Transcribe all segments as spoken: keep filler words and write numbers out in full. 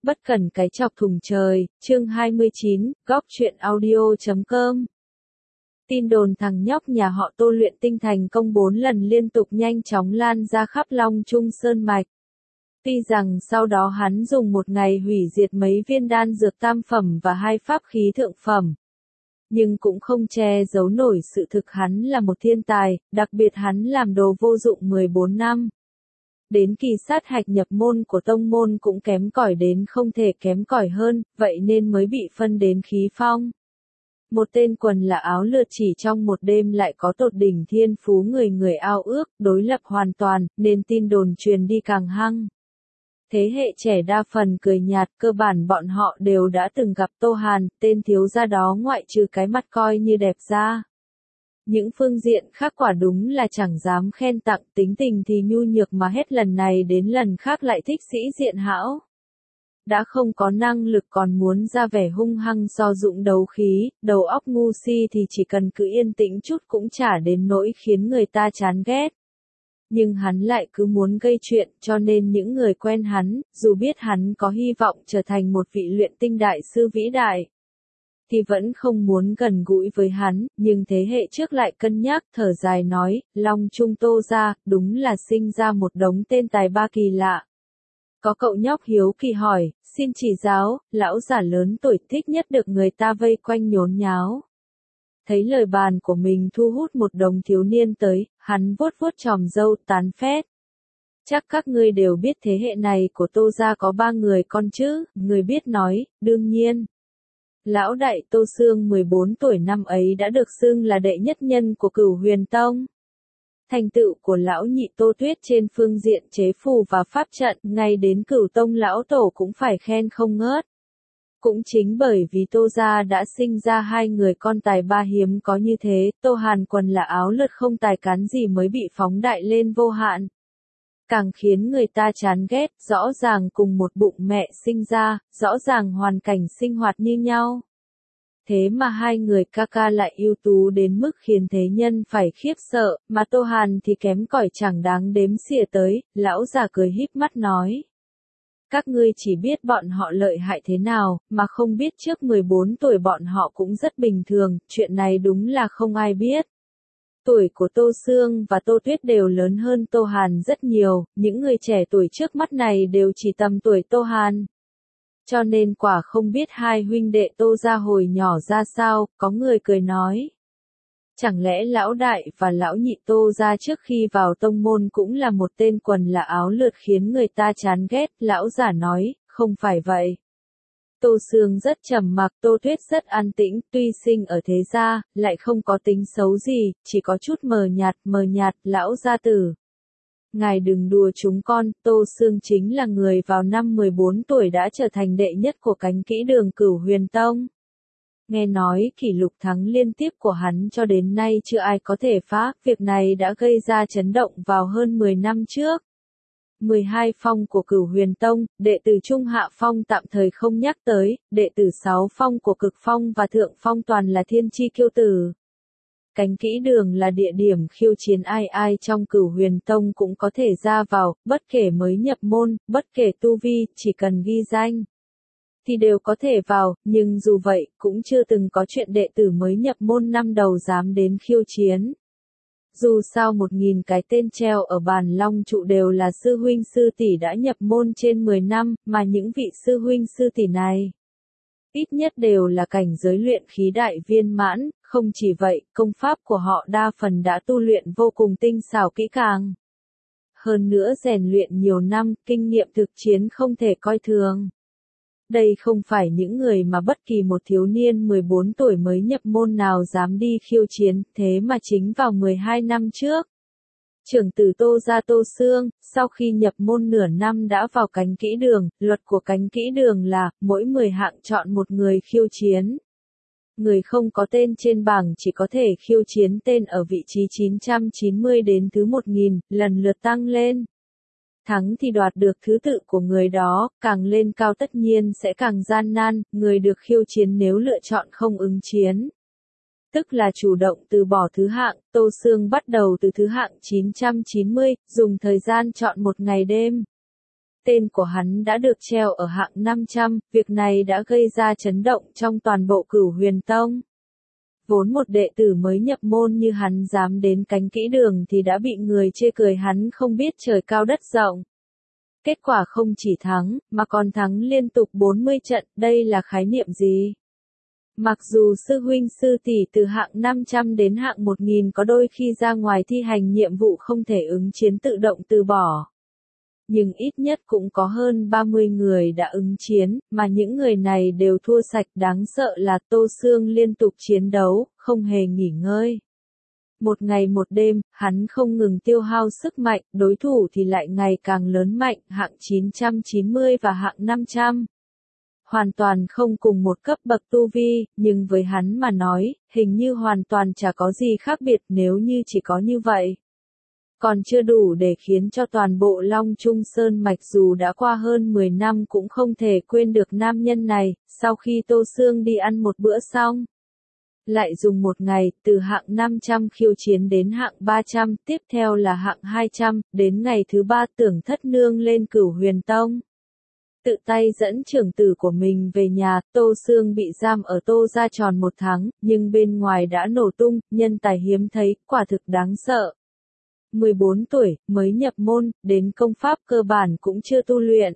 Bất cần cái chọc thùng trời, chương hai mươi chín, góc truyện audio chấm com. Tin đồn thằng nhóc nhà họ Tô luyện tinh thành công bốn lần liên tục nhanh chóng lan ra khắp Long Trung Sơn Mạch. Tuy rằng sau đó hắn dùng một ngày hủy diệt mấy viên đan dược tam phẩm và hai pháp khí thượng phẩm, nhưng cũng không che giấu nổi sự thực hắn là một thiên tài, đặc biệt hắn làm đồ vô dụng mười bốn năm. Đến kỳ sát hạch nhập môn của tông môn cũng kém cỏi đến không thể kém cỏi hơn, vậy nên mới bị phân đến khí phong. Một tên quần là áo lượt chỉ trong một đêm lại có tột đỉnh thiên phú người người ao ước, đối lập hoàn toàn, nên tin đồn truyền đi càng hăng. Thế hệ trẻ đa phần cười nhạt, cơ bản bọn họ đều đã từng gặp Tô Hàn, tên thiếu gia đó ngoại trừ cái mặt coi như đẹp ra. Những phương diện khác quả đúng là chẳng dám khen tặng, tính tình thì nhu nhược mà hết lần này đến lần khác lại thích sĩ diện hão. Đã không có năng lực còn muốn ra vẻ hung hăng so dụng đấu khí, đầu óc ngu si thì chỉ cần cứ yên tĩnh chút cũng chả đến nỗi khiến người ta chán ghét. Nhưng hắn lại cứ muốn gây chuyện, cho nên những người quen hắn, dù biết hắn có hy vọng trở thành một vị luyện tinh đại sư vĩ đại, thì vẫn không muốn gần gũi với hắn, nhưng thế hệ trước lại cân nhắc, thở dài nói, Long Trung Tô gia, đúng là sinh ra một đống tên tài ba kỳ lạ. Có cậu nhóc hiếu kỳ hỏi, xin chỉ giáo, lão giả lớn tuổi thích nhất được người ta vây quanh nhốn nháo. Thấy lời bàn của mình thu hút một đống thiếu niên tới, hắn vuốt vuốt chòm râu tán phét. Chắc các ngươi đều biết thế hệ này của Tô gia có ba người con chứ, người biết nói, đương nhiên. Lão đại Tô Xương mười bốn tuổi năm ấy đã được xưng là đệ nhất nhân của Cửu Huyền Tông. Thành tựu của lão nhị Tô Tuyết trên phương diện chế phù và pháp trận, ngay đến Cửu Tông lão tổ cũng phải khen không ngớt. Cũng chính bởi vì Tô gia đã sinh ra hai người con tài ba hiếm có như thế, Tô Hàn quần là áo lượt không tài cán gì mới bị phóng đại lên vô hạn. Càng khiến người ta chán ghét, rõ ràng cùng một bụng mẹ sinh ra, rõ ràng hoàn cảnh sinh hoạt như nhau. Thế mà hai người ca ca lại ưu tú đến mức khiến thế nhân phải khiếp sợ, mà Tô Hàn thì kém cỏi chẳng đáng đếm xỉa tới, lão già cười híp mắt nói. Các ngươi chỉ biết bọn họ lợi hại thế nào, mà không biết trước mười bốn tuổi bọn họ cũng rất bình thường, chuyện này đúng là không ai biết. Tuổi của Tô Xương và Tô Tuyết đều lớn hơn Tô Hàn rất nhiều, những người trẻ tuổi trước mắt này đều chỉ tầm tuổi Tô Hàn. Cho nên quả không biết hai huynh đệ Tô gia hồi nhỏ ra sao, có người cười nói. Chẳng lẽ lão đại và lão nhị Tô gia trước khi vào tông môn cũng là một tên quần là áo lượt khiến người ta chán ghét, lão giả nói, không phải vậy. Tô Xương rất trầm mặc, Tô Tuyết rất an tĩnh, tuy sinh ở thế gia, lại không có tính xấu gì, chỉ có chút mờ nhạt, mờ nhạt, lão gia tử. Ngài đừng đùa chúng con, Tô Xương chính là người vào năm mười bốn tuổi đã trở thành đệ nhất của cánh kỹ đường Cửu Huyền Tông. Nghe nói kỷ lục thắng liên tiếp của hắn cho đến nay chưa ai có thể phá, việc này đã gây ra chấn động vào hơn mười năm trước. mười hai phong của Cửu Huyền Tông, đệ tử Trung Hạ Phong tạm thời không nhắc tới, đệ tử sáu phong của Cực Phong và Thượng Phong toàn là thiên chi kiêu tử. Cánh kỹ đường là địa điểm khiêu chiến ai ai trong Cửu Huyền Tông cũng có thể ra vào, bất kể mới nhập môn, bất kể tu vi, chỉ cần ghi danh thì đều có thể vào, nhưng dù vậy, cũng chưa từng có chuyện đệ tử mới nhập môn năm đầu dám đến khiêu chiến. Dù sao một nghìn cái tên treo ở bàn long trụ đều là sư huynh sư tỷ đã nhập môn trên mười năm, mà những vị sư huynh sư tỷ này ít nhất đều là cảnh giới luyện khí đại viên mãn, không chỉ vậy, công pháp của họ đa phần đã tu luyện vô cùng tinh xảo kỹ càng. Hơn nữa rèn luyện nhiều năm, kinh nghiệm thực chiến không thể coi thường. Đây không phải những người mà bất kỳ một thiếu niên mười bốn tuổi mới nhập môn nào dám đi khiêu chiến, thế mà chính vào mười hai năm trước. Trưởng tử Tô gia Tô Xương, sau khi nhập môn nửa năm đã vào cánh kỹ đường, luật của cánh kỹ đường là, mỗi mười hạng chọn một người khiêu chiến. Người không có tên trên bảng chỉ có thể khiêu chiến tên ở vị trí chín trăm chín mươi đến thứ một nghìn, lần lượt tăng lên. Thắng thì đoạt được thứ tự của người đó, càng lên cao tất nhiên sẽ càng gian nan, người được khiêu chiến nếu lựa chọn không ứng chiến. Tức là chủ động từ bỏ thứ hạng, Tô Xương bắt đầu từ thứ hạng chín trăm chín mươi, dùng thời gian chọn một ngày đêm. tên của hắn đã được treo ở hạng năm trăm, việc này đã gây ra chấn động trong toàn bộ Cửu Huyền Tông. Vốn một đệ tử mới nhập môn như hắn dám đến cánh kỹ đường thì đã bị người chê cười hắn không biết trời cao đất rộng. Kết quả không chỉ thắng, mà còn thắng liên tục bốn mươi trận, đây là khái niệm gì? Mặc dù sư huynh sư tỷ từ hạng năm trăm đến hạng một nghìn có đôi khi ra ngoài thi hành nhiệm vụ không thể ứng chiến tự động từ bỏ. Nhưng ít nhất cũng có hơn ba mươi người đã ứng chiến, mà những người này đều thua sạch, đáng sợ là Tô Xương liên tục chiến đấu, không hề nghỉ ngơi. Một ngày một đêm, hắn không ngừng tiêu hao sức mạnh, đối thủ thì lại ngày càng lớn mạnh, hạng chín trăm chín mươi và hạng năm trăm. Hoàn toàn không cùng một cấp bậc tu vi, nhưng với hắn mà nói, hình như hoàn toàn chả có gì khác biệt nếu như chỉ có như vậy. Còn chưa đủ để khiến cho toàn bộ Long Trung Sơn Mạch dù đã qua hơn mười năm cũng không thể quên được nam nhân này, sau khi Tô Xương đi ăn một bữa xong. Lại dùng một ngày, từ hạng năm trăm khiêu chiến đến hạng ba trăm, tiếp theo là hạng hai trăm, đến ngày thứ ba Tưởng Thất Nương lên Cửu Huyền Tông. Tự tay dẫn trưởng tử của mình về nhà, Tô Xương bị giam ở Tô gia tròn một tháng, nhưng bên ngoài đã nổ tung, nhân tài hiếm thấy, quả thực đáng sợ. mười bốn tuổi, mới nhập môn, đến công pháp cơ bản cũng chưa tu luyện.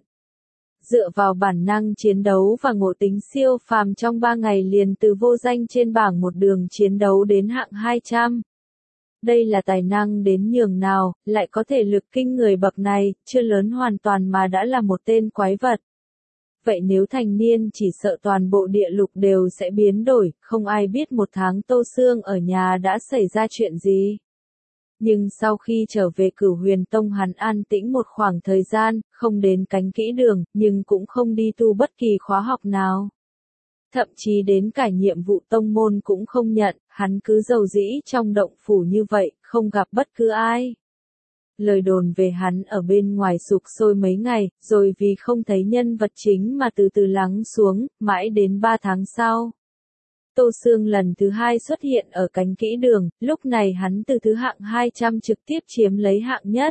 Dựa vào bản năng chiến đấu và ngộ tính siêu phàm trong ba ngày liền từ vô danh trên bảng một đường chiến đấu đến hạng hai trăm. Đây là tài năng đến nhường nào, lại có thể lực kinh người bậc này, chưa lớn hoàn toàn mà đã là một tên quái vật. Vậy nếu thành niên chỉ sợ toàn bộ địa lục đều sẽ biến đổi, không ai biết một tháng Tô Xương ở nhà đã xảy ra chuyện gì. Nhưng sau khi trở về Cửu Huyền Tông hắn an tĩnh một khoảng thời gian, không đến cánh kỹ đường, nhưng cũng không đi tu bất kỳ khóa học nào. Thậm chí đến cả nhiệm vụ tông môn cũng không nhận, hắn cứ dầu dĩ trong động phủ như vậy, không gặp bất cứ ai. Lời đồn về hắn ở bên ngoài sục sôi mấy ngày, rồi vì không thấy nhân vật chính mà từ từ lắng xuống, mãi đến ba tháng sau. Tô Xương lần thứ hai xuất hiện ở cánh kỹ đường, lúc này hắn từ thứ hạng hai trăm trực tiếp chiếm lấy hạng nhất.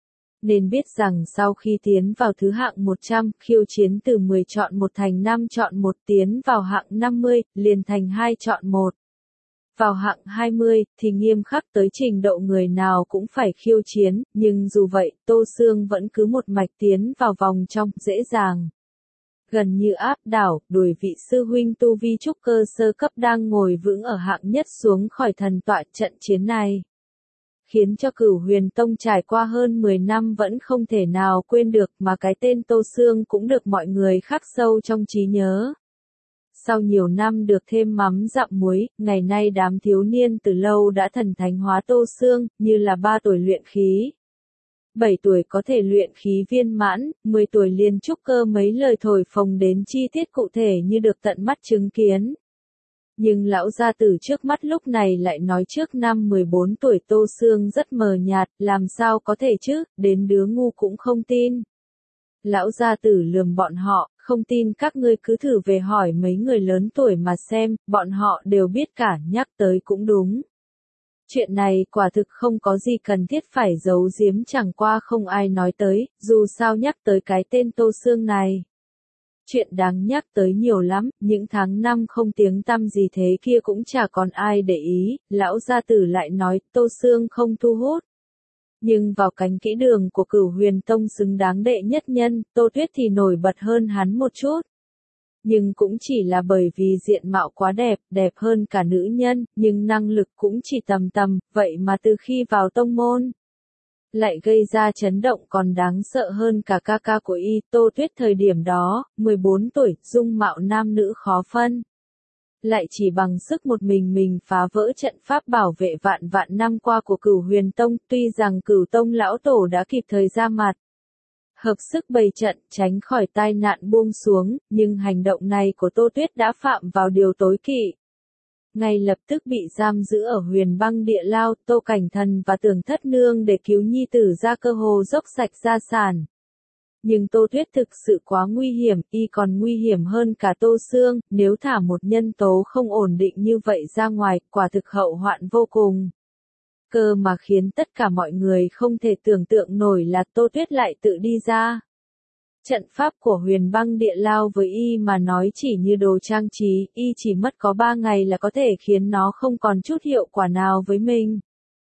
Nên biết rằng sau khi tiến vào thứ hạng một trăm, khiêu chiến từ mười chọn một thành năm chọn một, tiến vào hạng năm mươi, liền thành hai chọn một. Vào hạng hai mươi, thì nghiêm khắc tới trình độ người nào cũng phải khiêu chiến, nhưng dù vậy, Tô Xương vẫn cứ một mạch tiến vào vòng trong, dễ dàng. Gần như áp đảo, đuổi vị sư huynh tu vi trúc cơ sơ cấp đang ngồi vững ở hạng nhất xuống khỏi thần tọa. Trận chiến này khiến cho Cửu Huyền Tông trải qua hơn mười năm vẫn không thể nào quên được, mà cái tên Tô Xương cũng được mọi người khắc sâu trong trí nhớ. Sau nhiều năm được thêm mắm dặm muối, ngày nay đám thiếu niên từ lâu đã thần thánh hóa Tô Xương, như là ba tuổi luyện khí. bảy tuổi có thể luyện khí viên mãn, mười tuổi liền trúc cơ, mấy lời thổi phồng đến chi tiết cụ thể như được tận mắt chứng kiến. Nhưng lão gia tử trước mắt lúc này lại nói trước năm mười bốn tuổi Tô Xương rất mờ nhạt, làm sao có thể chứ, đến đứa ngu cũng không tin. Lão gia tử lườm bọn họ, không tin các ngươi cứ thử về hỏi mấy người lớn tuổi mà xem, bọn họ đều biết cả, nhắc tới cũng đúng. Chuyện này quả thực không có gì cần thiết phải giấu giếm, chẳng qua không ai nói tới, dù sao nhắc tới cái tên Tô Xương này. Chuyện đáng nhắc tới nhiều lắm, những tháng năm không tiếng tăm gì thế kia cũng chả còn ai để ý, lão gia tử lại nói Tô Xương không thu hút. Nhưng vào cánh kỹ đường của Cửu Huyền Tông xứng đáng đệ nhất nhân, Tô Tuyết thì nổi bật hơn hắn một chút. Nhưng cũng chỉ là bởi vì diện mạo quá đẹp, đẹp hơn cả nữ nhân, nhưng năng lực cũng chỉ tầm tầm, vậy mà từ khi vào tông môn, lại gây ra chấn động còn đáng sợ hơn cả ca ca của y. Tô Tuyết thời điểm đó, mười bốn tuổi, dung mạo nam nữ khó phân. Lại chỉ bằng sức một mình mình phá vỡ trận pháp bảo vệ vạn vạn năm qua của Cửu Huyền Tông, tuy rằng Cửu Tông lão tổ đã kịp thời ra mặt hợp sức bày trận, tránh khỏi tai nạn buông xuống, nhưng hành động này của Tô Tuyết đã phạm vào điều tối kỵ. Ngay lập tức bị giam giữ ở Huyền Băng Địa Lao, Tô Cảnh Thần và Tưởng Thất Nương để cứu nhi tử ra cơ hồ dốc sạch gia sản. Nhưng Tô Tuyết thực sự quá nguy hiểm, y còn nguy hiểm hơn cả Tô Xương, nếu thả một nhân tố không ổn định như vậy ra ngoài, quả thực hậu hoạn vô cùng. Cơ mà khiến tất cả mọi người không thể tưởng tượng nổi là Tô Tuyết lại tự đi ra. Trận pháp của Huyền Băng Địa Lao với y mà nói chỉ như đồ trang trí, y chỉ mất có ba ngày là có thể khiến nó không còn chút hiệu quả nào với mình.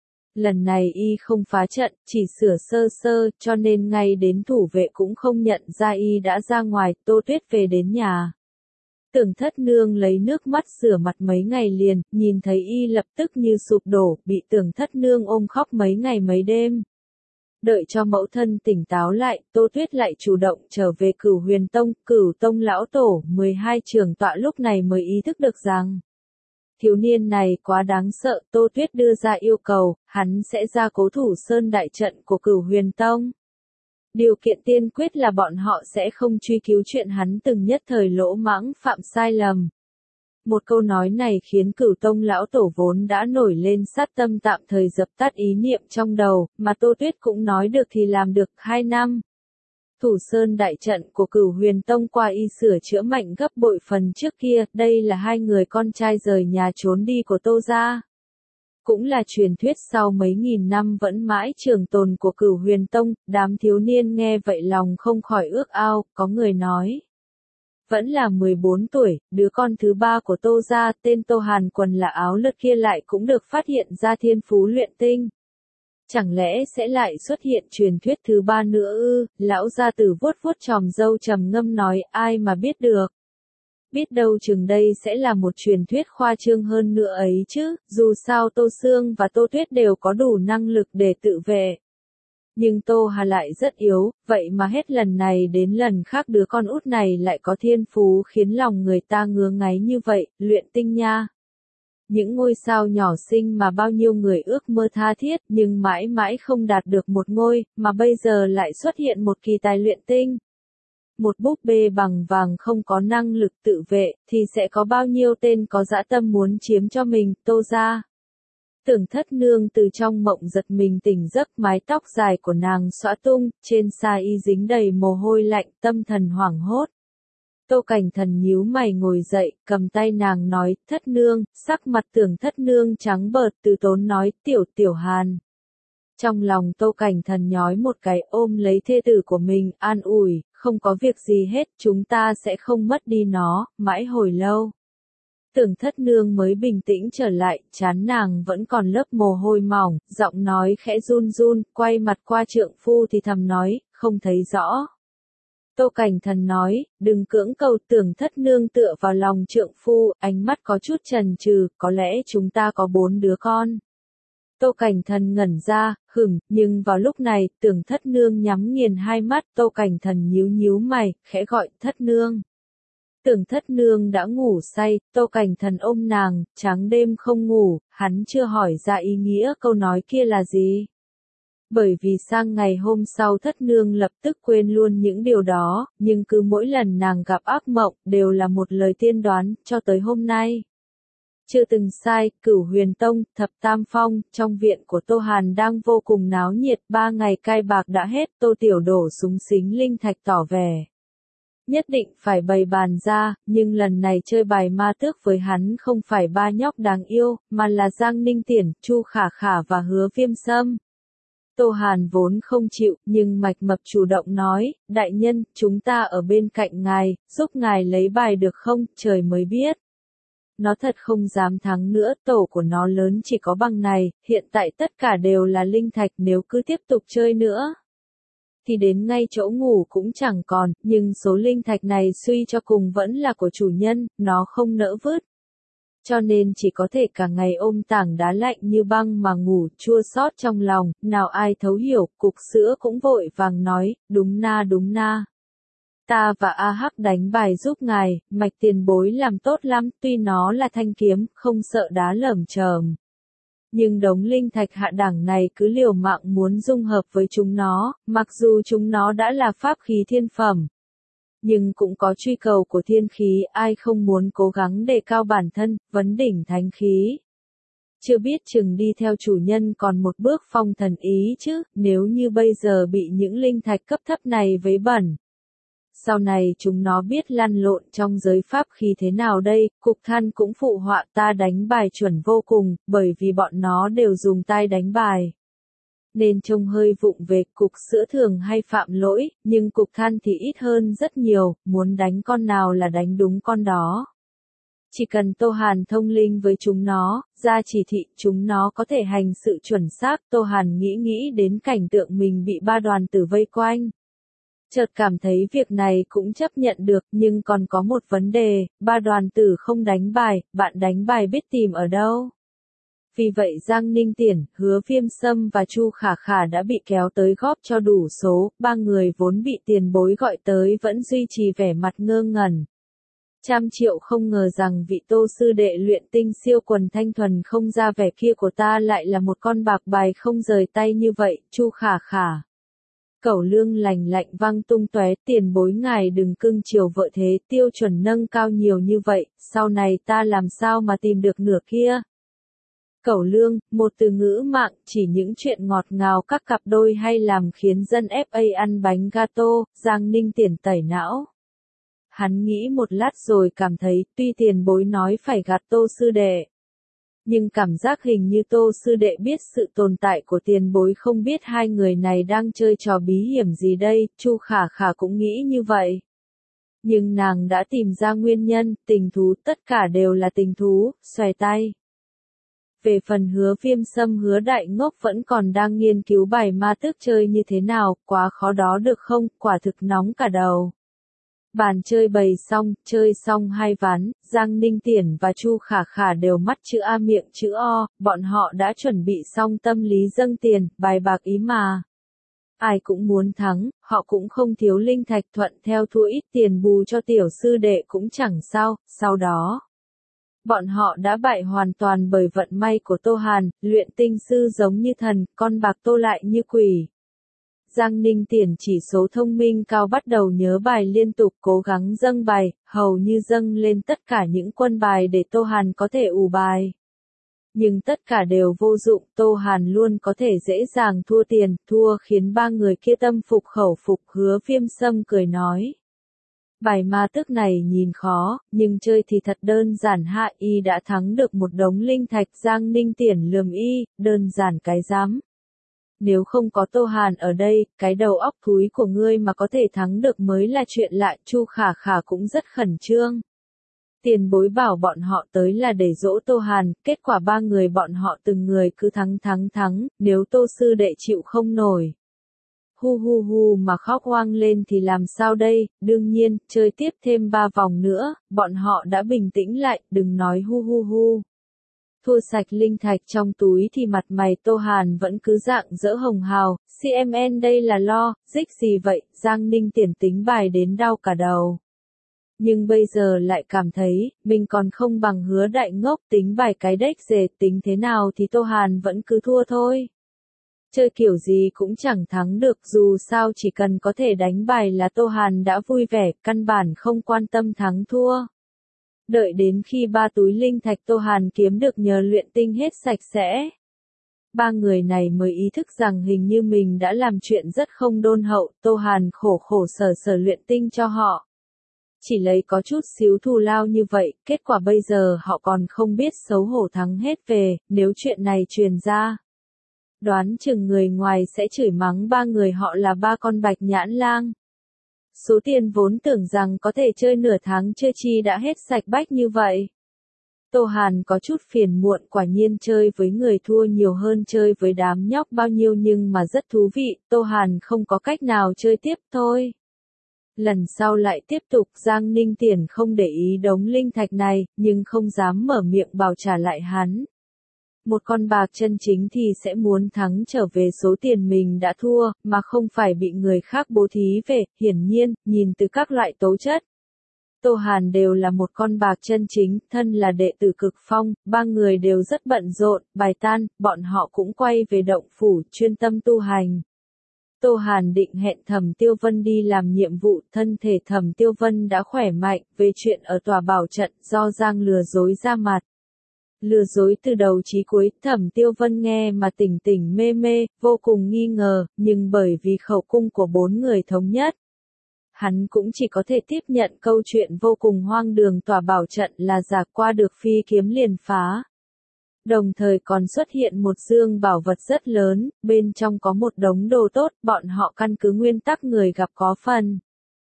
Lần này y không phá trận, chỉ sửa sơ sơ, cho nên ngay đến thủ vệ cũng không nhận ra y đã ra ngoài. Tô Tuyết về đến nhà. Tưởng Thất Nương lấy nước mắt rửa mặt mấy ngày liền, nhìn thấy y lập tức như sụp đổ, bị Tưởng Thất Nương ôm khóc mấy ngày mấy đêm. Đợi cho mẫu thân tỉnh táo lại, Tô Tuyết lại chủ động trở về Cửu Huyền Tông. Cửu Tông lão tổ, mười hai trưởng tọa lúc này mới ý thức được rằng thiếu niên này quá đáng sợ. Tô Tuyết đưa ra yêu cầu, hắn sẽ ra cố thủ sơn đại trận của Cửu Huyền Tông. Điều kiện tiên quyết là bọn họ sẽ không truy cứu chuyện hắn từng nhất thời lỗ mãng phạm sai lầm. Một câu nói này khiến Cửu Tông lão tổ vốn đã nổi lên sát tâm tạm thời dập tắt ý niệm trong đầu, mà Tô Tuyết cũng nói được thì làm được. Hai năm. Thủ sơn đại trận của Cửu Huyền Tông qua y sửa chữa mạnh gấp bội phần trước kia. Đây là hai người con trai rời nhà trốn đi của Tô gia. Cũng là truyền thuyết sau mấy nghìn năm vẫn mãi trường tồn của Cửu Huyền Tông. Đám thiếu niên nghe vậy lòng không khỏi ước ao. Có người nói, vẫn là mười bốn tuổi, đứa con thứ ba của Tô gia, tên Tô Hàn quần là áo lượt kia lại cũng được phát hiện ra thiên phú luyện tinh. Chẳng lẽ sẽ lại xuất hiện truyền thuyết thứ ba nữa ư? Lão gia tử vuốt vuốt chòm râu trầm ngâm nói, ai mà biết được. Biết đâu chừng đây sẽ là một truyền thuyết khoa trương hơn nữa ấy chứ, dù sao Tô Sương và Tô Tuyết đều có đủ năng lực để tự vệ. Nhưng Tô Hà lại rất yếu, vậy mà hết lần này đến lần khác đứa con út này lại có thiên phú khiến lòng người ta ngứa ngáy như vậy. Luyện tinh nha. Những ngôi sao nhỏ xinh mà bao nhiêu người ước mơ tha thiết nhưng mãi mãi không đạt được một ngôi, mà bây giờ lại xuất hiện một kỳ tài luyện tinh. Một búp bê bằng vàng không có năng lực tự vệ, thì sẽ có bao nhiêu tên có dã tâm muốn chiếm cho mình. Tô gia. Tưởng Thất Nương từ trong mộng giật mình tỉnh giấc, mái tóc dài của nàng xõa tung, trên sa y dính đầy mồ hôi lạnh, tâm thần hoảng hốt. Tô Cảnh Thần nhíu mày ngồi dậy, cầm tay nàng nói, Thất Nương. Sắc mặt Tưởng Thất Nương trắng bợt, từ tốn nói, tiểu tiểu Hàn. Trong lòng Tô Cảnh Thần nhói một cái, ôm lấy thê tử của mình, an ủi, không có việc gì hết, chúng ta sẽ không mất đi nó. Mãi hồi lâu, Tưởng Thất Nương mới bình tĩnh trở lại, trán nàng vẫn còn lớp mồ hôi mỏng, giọng nói khẽ run run, quay mặt qua trượng phu thì thầm nói, không thấy rõ. Tô Cảnh Thần nói, đừng cưỡng cầu. Tưởng Thất Nương tựa vào lòng trượng phu, ánh mắt có chút chần chừ, có lẽ chúng ta có bốn đứa con. Tô Cảnh Thần ngẩn ra, hửng, nhưng vào lúc này, Tưởng Thất Nương nhắm nghiền hai mắt. Tô Cảnh Thần nhíu nhíu mày, khẽ gọi, Thất Nương. Tưởng Thất Nương đã ngủ say, Tô Cảnh Thần ôm nàng, trắng đêm không ngủ, hắn chưa hỏi ra ý nghĩa câu nói kia là gì. Bởi vì sang ngày hôm sau Thất Nương lập tức quên luôn những điều đó, nhưng cứ mỗi lần nàng gặp ác mộng, đều là một lời tiên đoán, cho tới hôm nay. Chưa từng sai. Cửu Huyền Tông, Thập Tam Phong, trong viện của Tô Hàn đang vô cùng náo nhiệt, ba ngày cai bạc đã hết. Tô Tiểu đổ súng xính linh thạch tỏ vẻ nhất định phải bày bàn ra, nhưng lần này chơi bài ma tước với hắn không phải ba nhóc đáng yêu, mà là Giang Ninh Tiển, Chu Khả Khả và Hứa Viêm Sâm. Tô Hàn vốn không chịu, nhưng Mạch Mập chủ động nói, đại nhân, chúng ta ở bên cạnh ngài, giúp ngài lấy bài được không, trời mới biết. Nó thật không dám thắng nữa, tổ của nó lớn chỉ có bằng này, hiện tại tất cả đều là linh thạch, nếu cứ tiếp tục chơi nữa thì đến ngay chỗ ngủ cũng chẳng còn, nhưng số linh thạch này suy cho cùng vẫn là của chủ nhân, nó không nỡ vứt. Cho nên chỉ có thể cả ngày ôm tảng đá lạnh như băng mà ngủ, chua xót trong lòng, nào ai thấu hiểu. Cục Sữa cũng vội vàng nói, đúng na đúng na. Ta và A Hắc đánh bài giúp ngài, Mạch tiền bối làm tốt lắm, tuy nó là thanh kiếm, không sợ đá lởm chởm. Nhưng đống linh thạch hạ đẳng này cứ liều mạng muốn dung hợp với chúng nó, mặc dù chúng nó đã là pháp khí thiên phẩm. Nhưng cũng có truy cầu của thiên khí, ai không muốn cố gắng đề cao bản thân, vấn đỉnh thánh khí. Chưa biết chừng đi theo chủ nhân còn một bước phong thần ý chứ, nếu như bây giờ bị những linh thạch cấp thấp này vấy bẩn. Sau này chúng nó biết lăn lộn trong giới pháp khí thế nào đây. Cục Than cũng phụ họa, ta đánh bài chuẩn vô cùng, bởi vì bọn nó đều dùng tay đánh bài. nên trông hơi vụng về, cục sữa thường hay phạm lỗi, nhưng cục than thì ít hơn rất nhiều, muốn đánh con nào là đánh đúng con đó. Chỉ cần Tô Hàn thông linh với chúng nó, ra chỉ thị chúng nó có thể hành sự chuẩn xác. Tô Hàn nghĩ nghĩ đến cảnh tượng mình bị ba đoàn tử vây quanh. Chợt cảm thấy việc này cũng chấp nhận được, nhưng còn có một vấn đề, ba đoàn tử không đánh bài, bạn đánh bài biết tìm ở đâu. Vì vậy Giang Ninh Tiển, Hứa Viêm Sâm và Chu Khả Khả đã bị kéo tới góp cho đủ số, ba người vốn bị tiền bối gọi tới vẫn duy trì vẻ mặt ngơ ngẩn. Trăm triệu không ngờ rằng vị Tô sư đệ luyện tinh siêu quần thanh thuần không ra vẻ kia của ta lại là một con bạc bài không rời tay như vậy, Chu Khả Khả. Cẩu lương lành lạnh văng tung tóe, tiền bối ngài đừng cưng chiều vợ thế, tiêu chuẩn nâng cao nhiều như vậy, sau này ta làm sao mà tìm được nửa kia. Cẩu lương, một từ ngữ mạng, chỉ những chuyện ngọt ngào các cặp đôi hay làm khiến dân ép a ăn bánh gato. Giang Ninh Tiển tẩy não. Hắn nghĩ một lát rồi cảm thấy, tuy tiền bối nói phải gạt Tô sư đệ. Nhưng cảm giác hình như Tô sư đệ biết sự tồn tại của tiền bối, không biết hai người này đang chơi trò bí hiểm gì đây. Chu Khả Khả cũng nghĩ như vậy. Nhưng nàng đã tìm ra nguyên nhân, tình thú, tất cả đều là tình thú, xoay tay. Về phần Hứa Viêm Sâm, Hứa Đại Ngốc vẫn còn đang nghiên cứu bài ma tước chơi như thế nào, quá khó đó được không, quả thực nóng cả đầu. Bàn chơi bày xong, chơi xong hai ván, Giang Ninh Tiển và Chu Khả Khả đều mắt chữ A miệng chữ O, bọn họ đã chuẩn bị xong tâm lý dâng tiền, bài bạc ý mà. Ai cũng muốn thắng, họ cũng không thiếu linh thạch, thuận theo thua ít tiền bù cho tiểu sư đệ cũng chẳng sao. Sau đó, bọn họ đã bại hoàn toàn bởi vận may của Tô Hàn, luyện tinh sư giống như thần, con bạc Tô lại như quỷ. Giang Ninh Tiển chỉ số thông minh cao bắt đầu nhớ bài liên tục, cố gắng dâng bài, hầu như dâng lên tất cả những quân bài để Tô Hàn có thể ủ bài. Nhưng tất cả đều vô dụng, Tô Hàn luôn có thể dễ dàng thua tiền, thua khiến ba người kia tâm phục khẩu phục. Hứa Viêm Sâm cười nói. Bài ma tước này nhìn khó, nhưng chơi thì thật đơn giản hạ, y đã thắng được một đống linh thạch. Giang Ninh Tiển lườm y, đơn giản cái rắm. Nếu không có Tô Hàn ở đây, cái đầu óc thúi của ngươi mà có thể thắng được mới là chuyện lạ. Chu Khả Khả cũng rất khẩn trương. Tiền bối bảo bọn họ tới là để dỗ Tô Hàn, kết quả ba người bọn họ từng người cứ thắng thắng thắng, nếu Tô sư đệ chịu không nổi. Hu hu hu mà khóc hoang lên thì làm sao đây, đương nhiên, chơi tiếp thêm ba vòng nữa, bọn họ đã bình tĩnh lại, đừng nói hu hu hu. Thua sạch linh thạch trong túi thì mặt mày Tô Hàn vẫn cứ dạng dỡ hồng hào, xê em en đây là lo, dích gì vậy, Giang Ninh Tiển tính bài đến đau cả đầu. Nhưng bây giờ lại cảm thấy, mình còn không bằng Hứa Đại Ngốc, tính bài cái đếch dề, tính thế nào thì Tô Hàn vẫn cứ thua thôi. Chơi kiểu gì cũng chẳng thắng được, dù sao chỉ cần có thể đánh bài là Tô Hàn đã vui vẻ, căn bản không quan tâm thắng thua. Đợi đến khi ba túi linh thạch Tô Hàn kiếm được nhờ luyện tinh hết sạch sẽ. Ba người này mới ý thức rằng hình như mình đã làm chuyện rất không đôn hậu. Tô Hàn khổ khổ sở sở luyện tinh cho họ. Chỉ lấy có chút xíu thù lao như vậy, kết quả bây giờ họ còn không biết xấu hổ thắng hết về, nếu chuyện này truyền ra. Đoán chừng người ngoài sẽ chửi mắng ba người họ là ba con bạch nhãn lang. Số tiền vốn tưởng rằng có thể chơi nửa tháng chơi chi đã hết sạch bách như vậy. Tô Hàn có chút phiền muộn, quả nhiên chơi với người thua nhiều hơn chơi với đám nhóc bao nhiêu, nhưng mà rất thú vị, Tô Hàn không có cách nào chơi tiếp thôi. Lần sau lại tiếp tục. Giang Ninh Tiển không để ý đống linh thạch này, nhưng không dám mở miệng bảo trả lại hắn. Một con bạc chân chính thì sẽ muốn thắng trở về số tiền mình đã thua, mà không phải bị người khác bố thí về. Hiển nhiên, nhìn từ các loại tố chất, Tô Hàn đều là một con bạc chân chính, thân là đệ tử Cực Phong, ba người đều rất bận rộn, bài tan, bọn họ cũng quay về động phủ, chuyên tâm tu hành. Tô Hàn định hẹn Thẩm Tiêu Vân đi làm nhiệm vụ, thân thể Thẩm Tiêu Vân đã khỏe mạnh, về chuyện ở tòa bảo trận, do Giang lừa dối ra mặt. Lừa dối từ đầu chí cuối, Thẩm Tiêu Vân nghe mà tỉnh tỉnh mê mê, vô cùng nghi ngờ, nhưng bởi vì khẩu cung của bốn người thống nhất, hắn cũng chỉ có thể tiếp nhận câu chuyện vô cùng hoang đường tòa bảo trận là giả, qua được phi kiếm liền phá. Đồng thời còn xuất hiện một dương bảo vật rất lớn, bên trong có một đống đồ tốt, bọn họ căn cứ nguyên tắc người gặp có phần.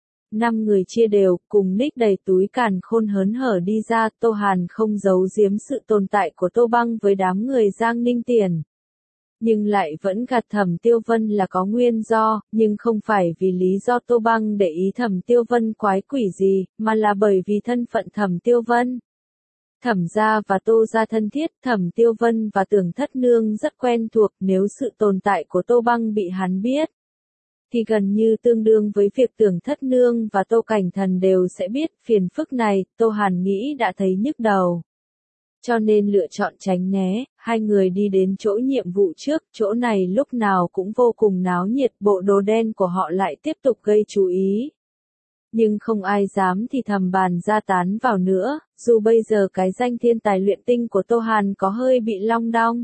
Năm người chia đều, cùng ních đầy túi càn khôn hớn hở đi ra, Tô Hàn không giấu giếm sự tồn tại của Tô Băng với đám người Giang Ninh Tiền. Nhưng lại vẫn gạt Thẩm Tiêu Vân là có nguyên do, nhưng không phải vì lý do Tô Băng để ý Thẩm Tiêu Vân quái quỷ gì, mà là bởi vì thân phận Thẩm Tiêu Vân. Thẩm gia và Tô gia thân thiết, Thẩm Tiêu Vân và Tưởng Thất Nương rất quen thuộc, nếu sự tồn tại của Tô Băng bị hắn biết, thì gần như tương đương với việc Tưởng Thất Nương và Tô Cảnh Thần đều sẽ biết. Phiền phức này, Tô Hàn nghĩ đã thấy nhức đầu. Cho nên lựa chọn tránh né, hai người đi đến chỗ nhiệm vụ trước, chỗ này lúc nào cũng vô cùng náo nhiệt, bộ đồ đen của họ lại tiếp tục gây chú ý. Nhưng không ai dám thì thầm bàn ra tán vào nữa, dù bây giờ cái danh thiên tài luyện tinh của Tô Hàn có hơi bị long đong.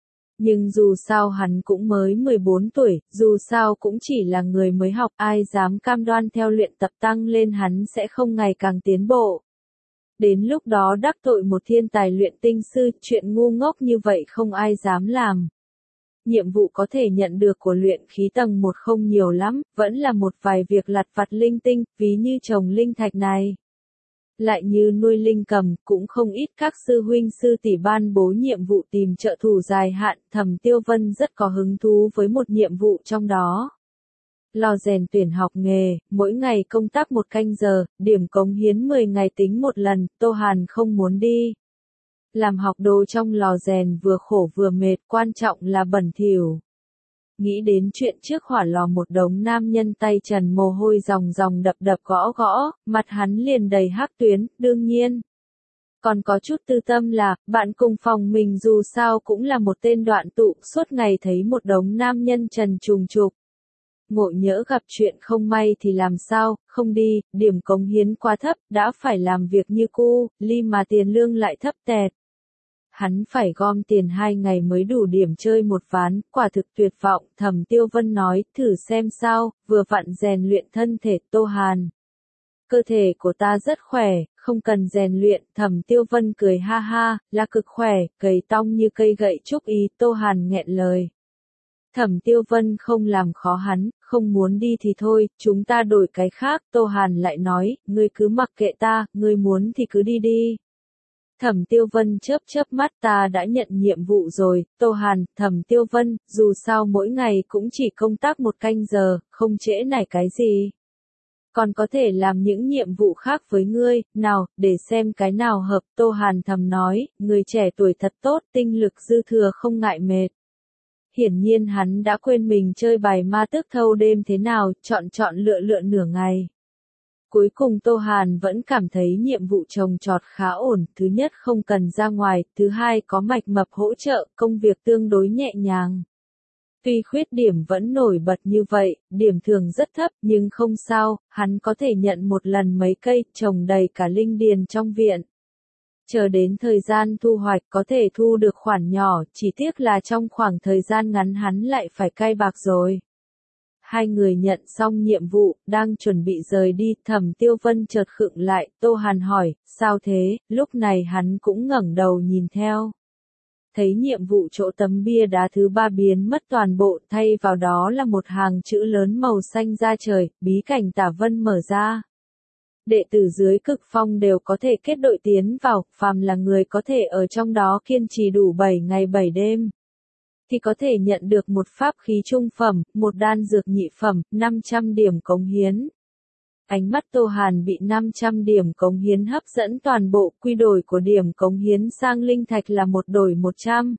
Nhưng dù sao hắn cũng mới mười bốn tuổi, dù sao cũng chỉ là người mới học, ai dám cam đoan theo luyện tập tăng lên hắn sẽ không ngày càng tiến bộ. Đến lúc đó đắc tội một thiên tài luyện tinh sư, chuyện ngu ngốc như vậy không ai dám làm. Nhiệm vụ có thể nhận được của luyện khí tầng một không nhiều lắm, vẫn là một vài việc lặt vặt linh tinh, ví như trồng linh thạch này. Lại như nuôi linh cầm, cũng không ít các sư huynh sư tỷ ban bố nhiệm vụ tìm trợ thủ dài hạn, Thẩm Tiêu Vân rất có hứng thú với một nhiệm vụ trong đó. Lò rèn tuyển học nghề, mỗi ngày công tác một canh giờ, điểm cống hiến mười ngày tính một lần, Tô Hàn không muốn đi. Làm học đồ trong lò rèn vừa khổ vừa mệt, quan trọng là bẩn thỉu. Nghĩ đến chuyện trước hỏa lò một đống nam nhân tay trần mồ hôi ròng ròng đập đập gõ gõ, mặt hắn liền đầy hắc tuyến, đương nhiên. Còn có chút tư tâm là, bạn cùng phòng mình dù sao cũng là một tên đoạn tụ, suốt ngày thấy một đống nam nhân trần trùng trục. Ngộ nhỡ gặp chuyện không may thì làm sao, không đi, điểm cống hiến quá thấp, đã phải làm việc như cu, ly mà tiền lương lại thấp tẹt. Hắn phải gom tiền hai ngày mới đủ điểm chơi một ván, quả thực tuyệt vọng. Thẩm Tiêu Vân nói, thử xem sao, vừa vặn rèn luyện thân thể. Tô Hàn, cơ thể của ta rất khỏe, không cần rèn luyện. Thẩm Tiêu Vân cười ha ha, là cực khỏe, gầy tong như cây gậy trúc ý. Tô Hàn nghẹn lời. Thẩm Tiêu Vân không làm khó hắn, không muốn đi thì thôi, chúng ta đổi cái khác. Tô Hàn lại nói, ngươi cứ mặc kệ ta, ngươi muốn thì cứ đi đi. Thẩm Tiêu Vân chớp chớp mắt, ta đã nhận nhiệm vụ rồi. Tô Hàn, Thẩm Tiêu Vân, dù sao mỗi ngày cũng chỉ công tác một canh giờ, không trễ nải cái gì. Còn có thể làm những nhiệm vụ khác với ngươi, nào, để xem cái nào hợp. Tô Hàn thầm nói, người trẻ tuổi thật tốt, tinh lực dư thừa không ngại mệt. Hiển nhiên hắn đã quên mình chơi bài ma tước thâu đêm thế nào, chọn chọn lựa lựa nửa ngày. Cuối cùng Tô Hàn vẫn cảm thấy nhiệm vụ trồng trọt khá ổn, thứ nhất không cần ra ngoài, thứ hai có mạch mập hỗ trợ, công việc tương đối nhẹ nhàng. Tuy khuyết điểm vẫn nổi bật như vậy, điểm thường rất thấp, nhưng không sao, hắn có thể nhận một lần mấy cây, trồng đầy cả linh điền trong viện. Chờ đến thời gian thu hoạch có thể thu được khoản nhỏ, chỉ tiếc là trong khoảng thời gian ngắn hắn lại phải cay bạc rồi. Hai người nhận xong nhiệm vụ, đang chuẩn bị rời đi, Thẩm Tiêu Vân chợt khựng lại, Tô Hàn hỏi, sao thế, lúc này hắn cũng ngẩng đầu nhìn theo. Thấy nhiệm vụ chỗ tấm bia đá thứ ba biến mất toàn bộ, thay vào đó là một hàng chữ lớn màu xanh da trời, bí cảnh Tả Vân mở ra. Đệ tử dưới cực phong đều có thể kết đội tiến vào, phàm là người có thể ở trong đó kiên trì đủ bảy ngày bảy đêm. Thì có thể nhận được một pháp khí trung phẩm, một đan dược nhị phẩm, năm trăm điểm cống hiến. Ánh mắt Tô Hàn bị năm trăm điểm cống hiến hấp dẫn toàn bộ, quy đổi của điểm cống hiến sang linh thạch là một đổi một trăm.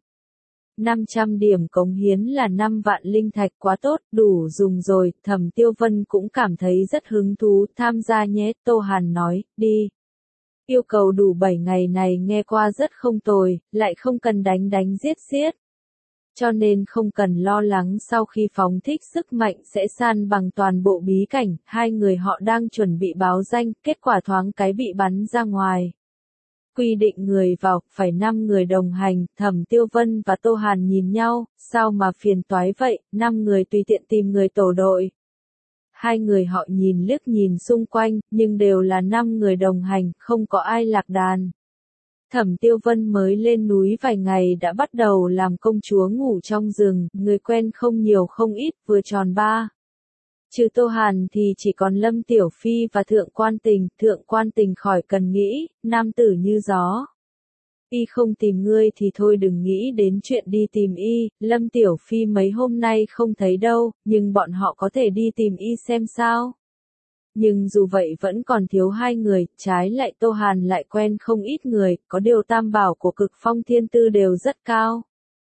năm trăm điểm cống hiến là năm vạn linh thạch, quá tốt, đủ dùng rồi. Thẩm Tiêu Vân cũng cảm thấy rất hứng thú, tham gia nhé. Tô Hàn nói, đi. Yêu cầu đủ bảy ngày này nghe qua rất không tồi, lại không cần đánh đánh giết giết. Cho nên không cần lo lắng sau khi phóng thích sức mạnh sẽ san bằng toàn bộ bí cảnh. Hai người họ đang chuẩn bị báo danh, kết quả thoáng cái bị bắn ra ngoài. Quy định người vào, phải năm người đồng hành, Thẩm Tiêu Vân và Tô Hàn nhìn nhau, sao mà phiền toái vậy, năm người tùy tiện tìm người tổ đội. Hai người họ nhìn liếc nhìn xung quanh, nhưng đều là năm người đồng hành, không có ai lạc đàn. Thẩm Tiêu Vân mới lên núi vài ngày đã bắt đầu làm công chúa ngủ trong rừng, người quen không nhiều không ít, vừa tròn ba. Trừ Tô Hàn thì chỉ còn Lâm Tiểu Phi và Thượng Quan Tình, Thượng Quan Tình khỏi cần nghĩ, nam tử như gió. Y không tìm ngươi thì thôi đừng nghĩ đến chuyện đi tìm y, Lâm Tiểu Phi mấy hôm nay không thấy đâu, nhưng bọn họ có thể đi tìm y xem sao. Nhưng dù vậy vẫn còn thiếu hai người, trái lại Tô Hàn lại quen không ít người, có điều tam bảo của Cực Phong Thiên Tư đều rất cao.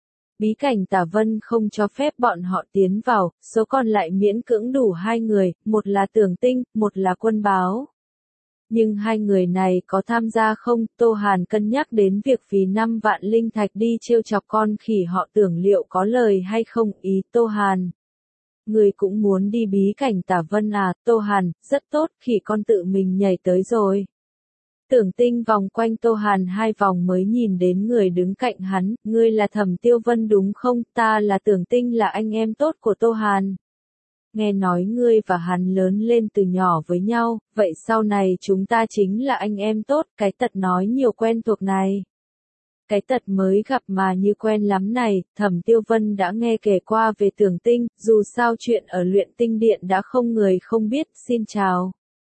Bí cảnh Tả Vân không cho phép bọn họ tiến vào, số còn lại miễn cưỡng đủ hai người, một là Tưởng Tinh, một là Quân Báo. Nhưng hai người này có tham gia không, Tô Hàn cân nhắc đến việc phí năm vạn linh thạch đi trêu chọc con khỉ họ Tưởng liệu có lời hay không, ý Tô Hàn. Người cũng muốn đi bí cảnh Tả Vân à, Tô Hàn, rất tốt, khỉ con tự mình nhảy tới rồi. Tưởng Tinh vòng quanh Tô Hàn hai vòng mới nhìn đến người đứng cạnh hắn, ngươi là Thẩm Tiêu Vân đúng không, ta là Tưởng Tinh là anh em tốt của Tô Hàn. Nghe nói ngươi và hắn lớn lên từ nhỏ với nhau, vậy sau này chúng ta chính là anh em tốt, cái tật nói nhiều quen thuộc này. Cái tật mới gặp mà như quen lắm này, Thẩm Tiêu Vân đã nghe kể qua về Tưởng Tinh, dù sao chuyện ở luyện tinh điện đã không người không biết, xin chào.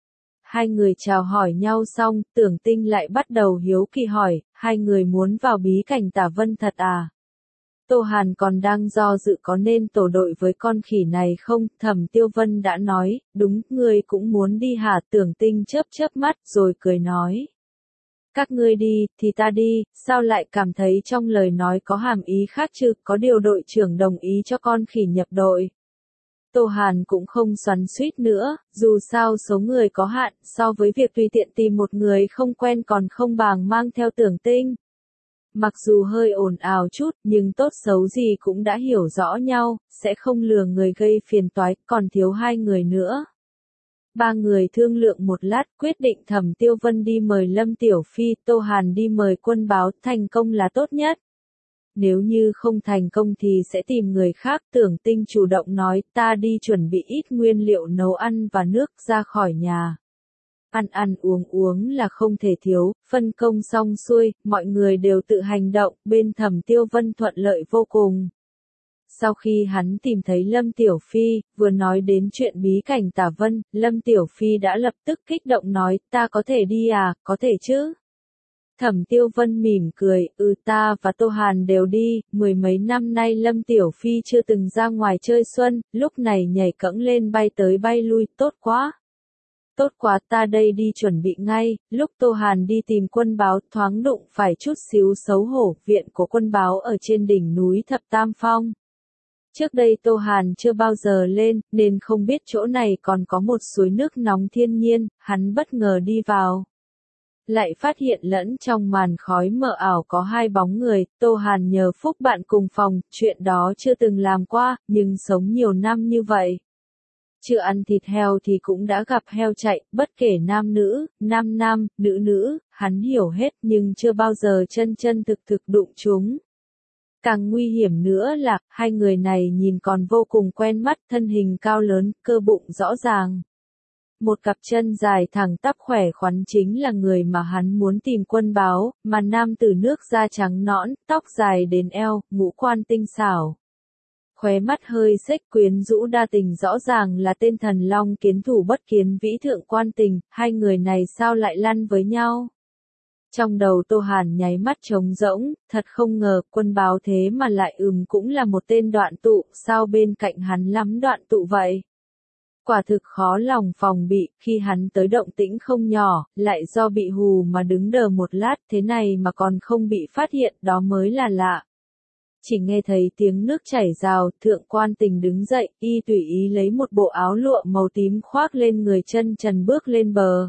Hai người chào hỏi nhau xong, Tưởng Tinh lại bắt đầu hiếu kỳ hỏi, hai người muốn vào bí cảnh Tả Vân thật à? Tô Hàn còn đang do dự có nên tổ đội với con khỉ này không, Thẩm Tiêu Vân đã nói, đúng, ngươi cũng muốn đi hả, Tưởng Tinh chớp chớp mắt rồi cười nói. Các ngươi đi, thì ta đi, sao lại cảm thấy trong lời nói có hàm ý khác chứ, có điều đội trưởng đồng ý cho con khỉ nhập đội. Tô Hàn cũng không xoắn xuýt nữa, dù sao số người có hạn, so với việc tùy tiện tìm một người không quen còn không bằng mang theo Tưởng Tinh. Mặc dù hơi ồn ào chút, nhưng tốt xấu gì cũng đã hiểu rõ nhau, sẽ không lừa người gây phiền toái, còn thiếu hai người nữa. Ba người thương lượng một lát, quyết định Thẩm Tiêu Vân đi mời Lâm Tiểu Phi, Tô Hàn đi mời Quân Báo, thành công là tốt nhất. Nếu như không thành công thì sẽ tìm người khác, Tưởng Tinh chủ động nói, ta đi chuẩn bị ít nguyên liệu nấu ăn và nước ra khỏi nhà. Ăn ăn uống uống là không thể thiếu, phân công xong xuôi, mọi người đều tự hành động, bên Thẩm Tiêu Vân thuận lợi vô cùng. Sau khi hắn tìm thấy Lâm Tiểu Phi, vừa nói đến chuyện bí cảnh Tả Vân, Lâm Tiểu Phi đã lập tức kích động nói, ta có thể đi à, có thể chứ? Thẩm Tiêu Vân mỉm cười, ừ ta và Tô Hàn đều đi, mười mấy năm nay Lâm Tiểu Phi chưa từng ra ngoài chơi xuân, lúc này nhảy cẫng lên bay tới bay lui, tốt quá. Tốt quá, ta đây đi chuẩn bị ngay, lúc Tô Hàn đi tìm Quân Báo thoáng đụng phải chút xíu xấu hổ, viện của Quân Báo ở trên đỉnh núi Thập Tam Phong. Trước đây Tô Hàn chưa bao giờ lên, nên không biết chỗ này còn có một suối nước nóng thiên nhiên, hắn bất ngờ đi vào. Lại phát hiện lẫn trong màn khói mờ ảo có hai bóng người, Tô Hàn nhờ phúc bạn cùng phòng, chuyện đó chưa từng làm qua, nhưng sống nhiều năm như vậy. Chưa ăn thịt heo thì cũng đã gặp heo chạy, bất kể nam nữ, nam nam, nữ nữ, hắn hiểu hết nhưng chưa bao giờ chân chân thực thực đụng chúng. Càng nguy hiểm nữa là, hai người này nhìn còn vô cùng quen mắt, thân hình cao lớn, cơ bụng rõ ràng. Một cặp chân dài thẳng tắp khỏe khoắn chính là người mà hắn muốn tìm Quân Báo, mà nam tử nước da trắng nõn, tóc dài đến eo, ngũ quan tinh xảo. Khóe mắt hơi xếch quyến rũ đa tình rõ ràng là tên thần long kiến thủ bất kiến vĩ Thượng Quan Tình, hai người này sao lại lăn với nhau? Trong đầu Tô Hàn nháy mắt trống rỗng, thật không ngờ Quân Báo thế mà lại ừm cũng là một tên đoạn tụ, sao bên cạnh hắn lắm đoạn tụ vậy? Quả thực khó lòng phòng bị, khi hắn tới động tĩnh không nhỏ, lại do bị hù mà đứng đờ một lát thế này mà còn không bị phát hiện, đó mới là lạ. Chỉ nghe thấy tiếng nước chảy rào, Thượng Quan Tình đứng dậy, y tùy ý lấy một bộ áo lụa màu tím khoác lên người, chân trần bước lên bờ.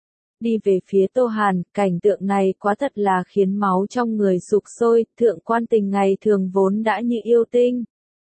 Đi về phía Tô Hàn, cảnh tượng này quá thật là khiến máu trong người sục sôi, Thượng Quan Tình ngày thường vốn đã như yêu tinh.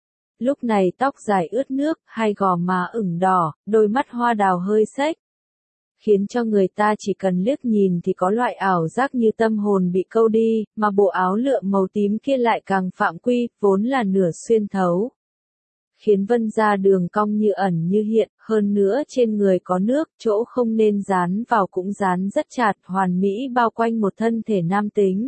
Lúc này tóc dài ướt nước, hai gò má ửng đỏ, đôi mắt hoa đào hơi xếch. Khiến cho người ta chỉ cần liếc nhìn thì có loại ảo giác như tâm hồn bị câu đi, mà bộ áo lụa màu tím kia lại càng phạm quy, vốn là nửa xuyên thấu. khiến Vân ra đường cong như ẩn như hiện, hơn nữa trên người có nước, chỗ không nên dán vào cũng dán rất chặt, hoàn mỹ bao quanh một thân thể nam tính.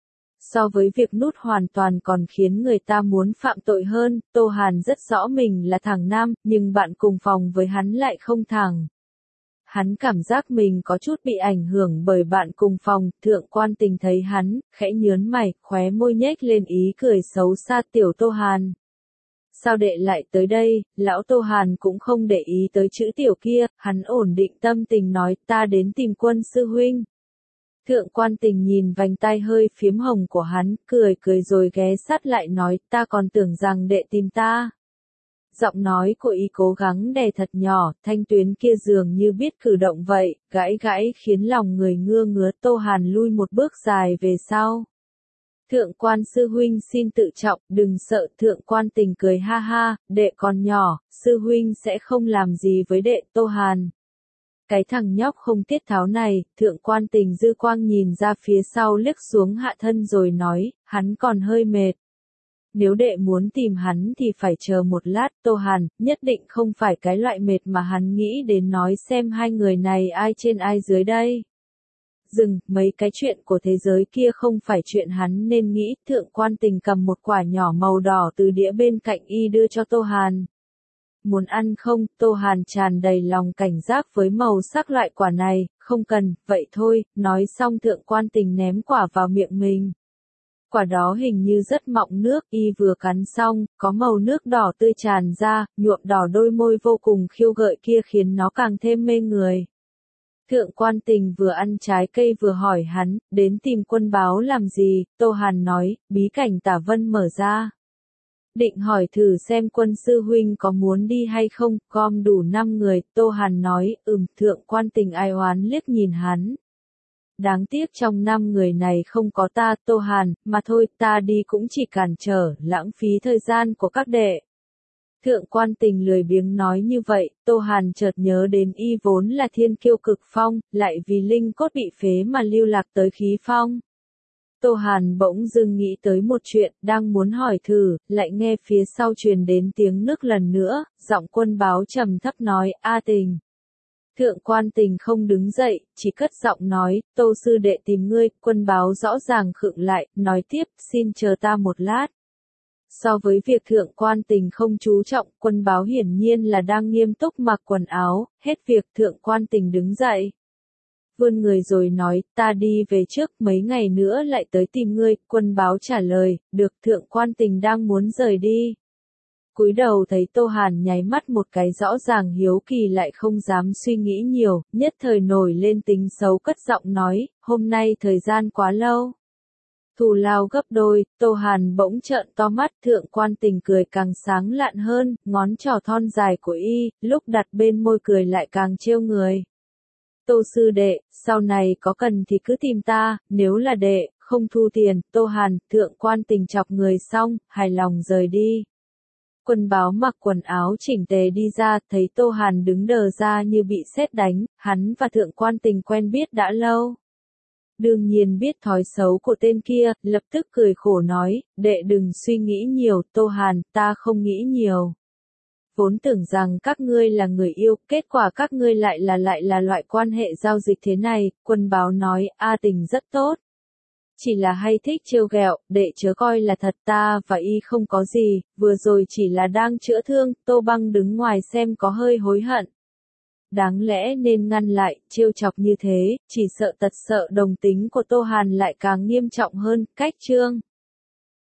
So với việc nút hoàn toàn còn khiến người ta muốn phạm tội hơn, Tô Hàn rất rõ mình là thằng nam, nhưng bạn cùng phòng với hắn lại không thẳng. Hắn cảm giác mình có chút bị ảnh hưởng bởi bạn cùng phòng, Thượng Quan Tình thấy hắn, khẽ nhớn mày, khóe môi nhếch lên ý cười xấu xa. Tiểu Tô Hàn. Sao đệ lại tới đây? Lão Tô Hàn cũng không để ý tới chữ tiểu kia, hắn ổn định tâm tình nói, ta đến tìm Quân sư huynh. Thượng Quan Tình nhìn vành tai hơi phiếm hồng của hắn, cười cười rồi ghé sát lại nói, ta còn tưởng rằng đệ tìm ta. Giọng nói của y cố gắng đè thật nhỏ, thanh tuyến kia dường như biết cử động vậy, gãy gãy khiến lòng người ngưa ngứa. Tô Hàn lui một bước dài về sau. Thượng Quan sư huynh xin tự trọng, đừng sợ. Thượng Quan Tình cười ha ha, đệ còn nhỏ, sư huynh sẽ không làm gì với đệ. Tô Hàn. Cái thằng nhóc không tiết tháo này, Thượng Quan Tình dư quang nhìn ra phía sau liếc xuống hạ thân rồi nói, hắn còn hơi mệt. Nếu đệ muốn tìm hắn thì phải chờ một lát. Tô Hàn, nhất định không phải cái loại mệt mà hắn nghĩ đến. Nói xem hai người này ai trên ai dưới đây. Dừng, mấy cái chuyện của thế giới kia không phải chuyện hắn nên nghĩ. Thượng Quan Tình cầm một quả nhỏ màu đỏ từ đĩa bên cạnh y đưa cho Tô Hàn. Muốn ăn không? Tô Hàn tràn đầy lòng cảnh giác với màu sắc loại quả này, không cần, vậy thôi. Nói xong Thượng Quan Tình ném quả vào miệng mình. Quả đó hình như rất mọng nước, y vừa cắn xong, có màu nước đỏ tươi tràn ra, nhuộm đỏ đôi môi vô cùng khiêu gợi kia khiến nó càng thêm mê người. Thượng Quan Tình vừa ăn trái cây vừa hỏi hắn, đến tìm Quân Báo làm gì? Tô Hàn nói, bí cảnh Tả Vân mở ra. Định hỏi thử xem Quân sư huynh có muốn đi hay không, gom đủ năm người. Tô Hàn nói, ừm. Thượng Quan Tình ai oán liếc nhìn hắn. Đáng tiếc trong năm người này không có ta. Tô Hàn, mà thôi, ta đi cũng chỉ cản trở, lãng phí thời gian của các đệ. Thượng Quan Tình lười biếng nói như vậy. Tô Hàn chợt nhớ đến y vốn là thiên kiêu cực phong, lại vì linh cốt bị phế mà lưu lạc tới khí phong. Tô Hàn bỗng dưng nghĩ tới một chuyện, đang muốn hỏi thử, lại nghe phía sau truyền đến tiếng nước lần nữa, giọng Quân Báo trầm thấp nói, A Tình. Thượng Quan Tình không đứng dậy, chỉ cất giọng nói, Tô sư đệ tìm ngươi. Quân Báo rõ ràng khựng lại, nói tiếp, xin chờ ta một lát. So với việc Thượng Quan Tình không chú trọng, Quân Báo hiển nhiên là đang nghiêm túc mặc quần áo, hết việc. Thượng Quan Tình đứng dậy. Vươn người rồi nói, ta đi về trước, mấy ngày nữa lại tới tìm ngươi. Quân Báo trả lời, được. Thượng Quan Tình đang muốn rời đi. Cúi đầu thấy Tô Hàn nháy mắt một cái, rõ ràng hiếu kỳ lại không dám suy nghĩ nhiều, nhất thời nổi lên tính xấu, cất giọng nói, hôm nay thời gian quá lâu. Thù lao gấp đôi. Tô Hàn bỗng trợn to mắt. Thượng Quan Tình cười càng sáng lạn hơn, ngón trỏ thon dài của y, lúc đặt bên môi cười lại càng trêu người. Tô sư đệ, sau này có cần thì cứ tìm ta, nếu là đệ, không thu tiền. Tô Hàn. Thượng Quan Tình chọc người xong, hài lòng rời đi. Quân Báo mặc quần áo chỉnh tề đi ra, thấy Tô Hàn đứng đờ ra như bị sét đánh, hắn và Thượng Quan Tình quen biết đã lâu. Đương nhiên biết thói xấu của tên kia, lập tức cười khổ nói, đệ đừng suy nghĩ nhiều. Tô Hàn, ta không nghĩ nhiều. Vốn tưởng rằng các ngươi là người yêu, kết quả các ngươi lại là lại là loại quan hệ giao dịch thế này. Quân Báo nói, A Tình rất tốt. Chỉ là hay thích trêu ghẹo, đệ chớ coi là thật. Ta và y không có gì, vừa rồi chỉ là đang chữa thương. Tô Băng đứng ngoài xem có hơi hối hận. Đáng lẽ nên ngăn lại, trêu chọc như thế, chỉ sợ tật sợ đồng tính của Tô Hàn lại càng nghiêm trọng hơn. Cách chương